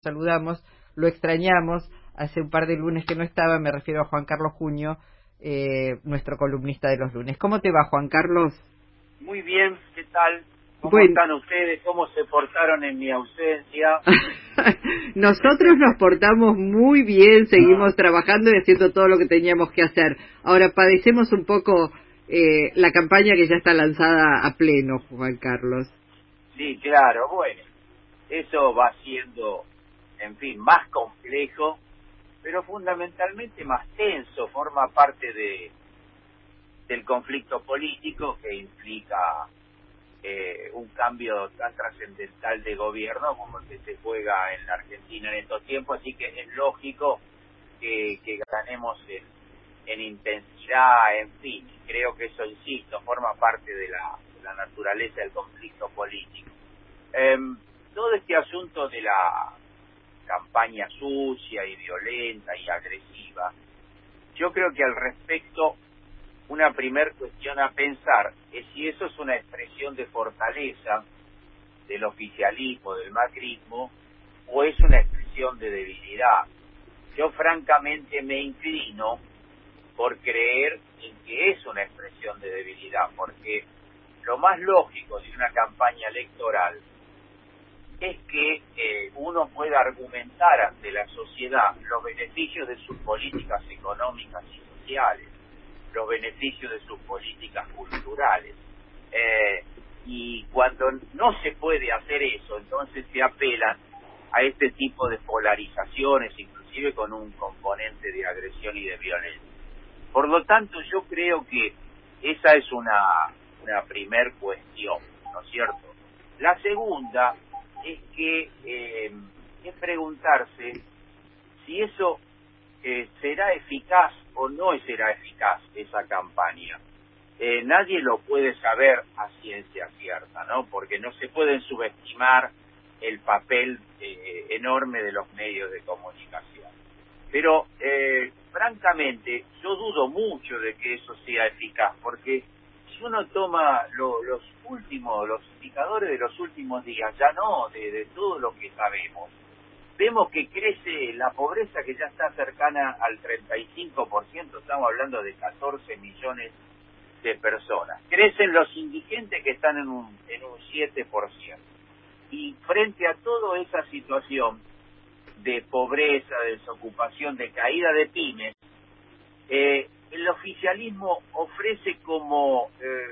saludamos, lo extrañamos, hace un par de lunes que no estaba, me refiero a Juan Carlos Junio, nuestro columnista de los lunes. ¿Cómo te va, Juan Carlos? Muy bien, ¿qué tal? ¿Cómo están ustedes? ¿Cómo se portaron en mi ausencia? Nosotros nos portamos muy bien, seguimos trabajando y haciendo todo lo que teníamos que hacer. Ahora padecemos un poco la campaña que ya está lanzada a pleno, Juan Carlos. Sí, claro, bueno, eso va siendo, en fin, más complejo, pero fundamentalmente más tenso, forma parte del conflicto político que implica un cambio tan trascendental de gobierno como el que se juega en la Argentina en estos tiempos, así que es lógico que ganemos en intensidad, en fin, creo que eso, insisto, forma parte de la naturaleza del conflicto político. Todo este asunto de la campaña sucia y violenta y agresiva, yo creo que al respecto una primer cuestión a pensar es si eso es una expresión de fortaleza del oficialismo, del macrismo, o es una expresión de debilidad. Yo francamente me inclino por creer en que es una expresión de debilidad, porque lo más lógico de una campaña electoral es que uno pueda argumentar ante la sociedad los beneficios de sus políticas económicas y sociales, los beneficios de sus políticas culturales. Y cuando no se puede hacer eso, entonces se apela a este tipo de polarizaciones, inclusive con un componente de agresión y de violencia. Por lo tanto, yo creo que esa es una primer cuestión, ¿no es cierto? La segunda es que es preguntarse si eso será eficaz o no será eficaz esa campaña. Nadie lo puede saber a ciencia cierta, ¿no? Porque no se pueden subestimar el papel enorme de los medios de comunicación. Pero, francamente, yo dudo mucho de que eso sea eficaz, porque si uno toma los indicadores de los últimos días, ya no de todo lo que sabemos, vemos que crece la pobreza, que ya está cercana al 35%, estamos hablando de 14 millones de personas. Crecen los indigentes, que están en un 7%. Y frente a toda esa situación de pobreza, de desocupación, de caída de pymes, el oficialismo ofrece como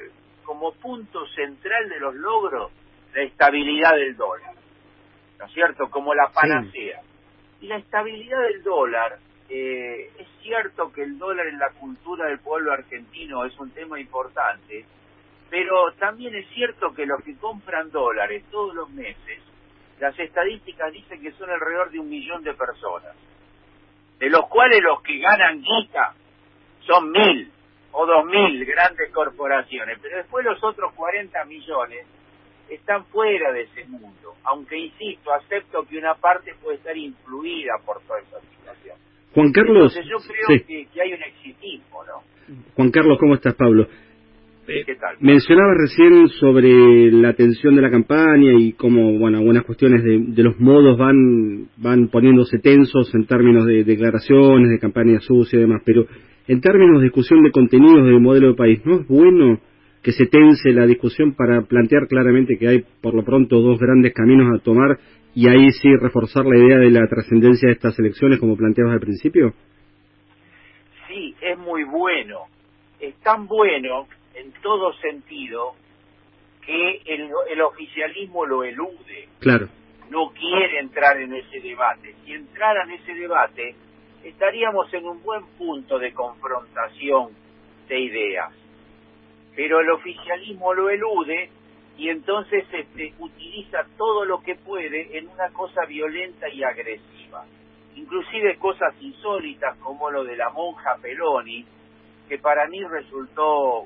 punto central de los logros la estabilidad del dólar, ¿no es cierto?, como la panacea. Sí. Y la estabilidad del dólar, es cierto que el dólar en la cultura del pueblo argentino es un tema importante, pero también es cierto que los que compran dólares todos los meses, las estadísticas dicen que son alrededor de 1 millón de personas, de los cuales los que ganan guita son 1.000 o 2.000 grandes corporaciones, pero después los otros 40 millones están fuera de ese mundo, aunque, insisto, acepto que una parte puede estar influida por toda esa situación. Juan Carlos, entonces yo creo que hay un exitismo, ¿no? Juan Carlos, ¿cómo estás, Pablo? ¿Qué tal? Mencionabas recién sobre la tensión de la campaña y cómo, bueno, algunas cuestiones de los modos van poniéndose tensos en términos de declaraciones, de campaña sucia y demás, pero en términos de discusión de contenidos del modelo de país, ¿no es bueno que se tense la discusión para plantear claramente que hay por lo pronto dos grandes caminos a tomar y ahí sí reforzar la idea de la trascendencia de estas elecciones como planteabas al principio? Sí, es muy bueno. Es tan bueno en todo sentido que el oficialismo lo elude. Claro. No quiere entrar en ese debate. Si entrara en ese debate, estaríamos en un buen punto de confrontación de ideas. Pero el oficialismo lo elude y entonces utiliza todo lo que puede en una cosa violenta y agresiva. Inclusive cosas insólitas como lo de la monja Peloni, que para mí resultó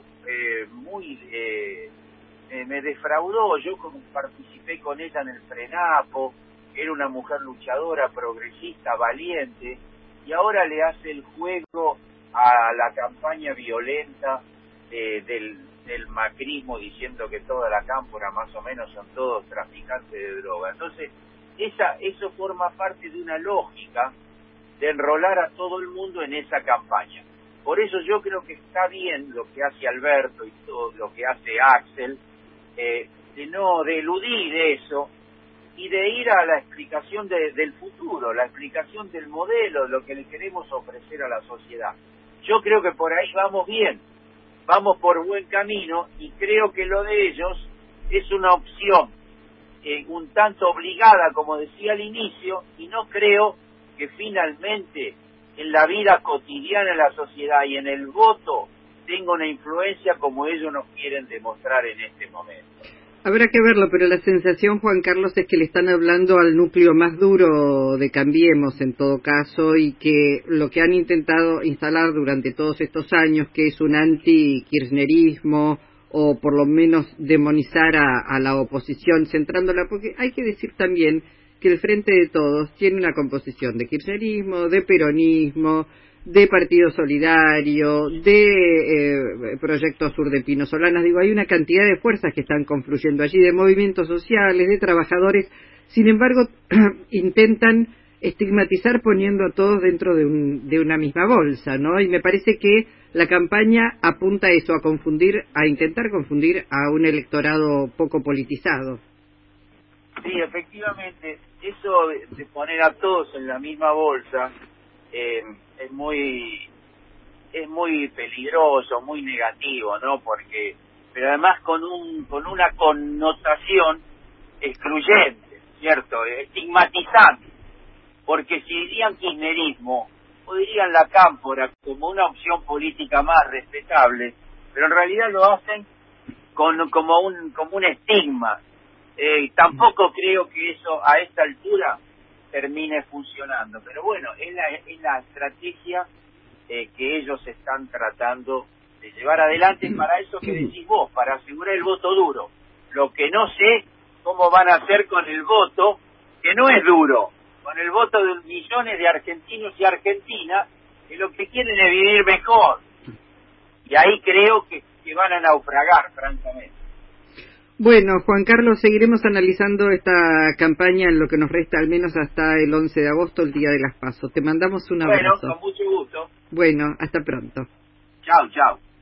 me defraudó. Yo participé con ella en el Frenapo, era una mujer luchadora, progresista, valiente, y ahora le hace el juego a la campaña violenta del macrismo, diciendo que toda la cámpora más o menos son todos traficantes de droga. Entonces eso forma parte de una lógica de enrolar a todo el mundo en esa campaña. Por eso yo creo que está bien lo que hace Alberto y todo lo que hace Axel, de eludir eso y de ir a la explicación del futuro, la explicación del modelo, lo que le queremos ofrecer a la sociedad. Yo creo que por ahí vamos bien, vamos por buen camino, y creo que lo de ellos es una opción un tanto obligada, como decía al inicio, y no creo que finalmente en la vida cotidiana de la sociedad y en el voto tenga una influencia como ellos nos quieren demostrar en este momento. Habrá que verlo, pero la sensación, Juan Carlos, es que le están hablando al núcleo más duro de Cambiemos, en todo caso, y que lo que han intentado instalar durante todos estos años, que es un anti-kirchnerismo, o por lo menos demonizar a la oposición, centrándola, porque hay que decir también que el Frente de Todos tiene una composición de kirchnerismo, de peronismo, de Partido Solidario, de Proyecto Sur de Pino Solanas. Digo, hay una cantidad de fuerzas que están confluyendo allí, de movimientos sociales, de trabajadores. Sin embargo, intentan estigmatizar poniendo a todos dentro de una misma bolsa, ¿no? Y me parece que la campaña apunta a eso, a intentar confundir a un electorado poco politizado. Sí, efectivamente, eso de poner a todos en la misma bolsa es muy peligroso, muy negativo, ¿no? Pero además con una connotación excluyente, ¿cierto? Estigmatizante, porque si dirían kirchnerismo o dirían la cámpora como una opción política más respetable, pero en realidad lo hacen como un estigma. Tampoco creo que eso a esta altura termine funcionando, pero bueno, es la estrategia que ellos están tratando de llevar adelante para eso que decís vos, para asegurar el voto duro. Lo que no sé cómo van a hacer con el voto que no es duro, con el voto de millones de argentinos y argentinas que lo que quieren es vivir mejor, y ahí creo que van a naufragar, francamente. Bueno, Juan Carlos, seguiremos analizando esta campaña en lo que nos resta, al menos hasta el 11 de agosto, el día de las PASO. Te mandamos un abrazo. Bueno, con mucho gusto. Bueno, hasta pronto. Chao, chao.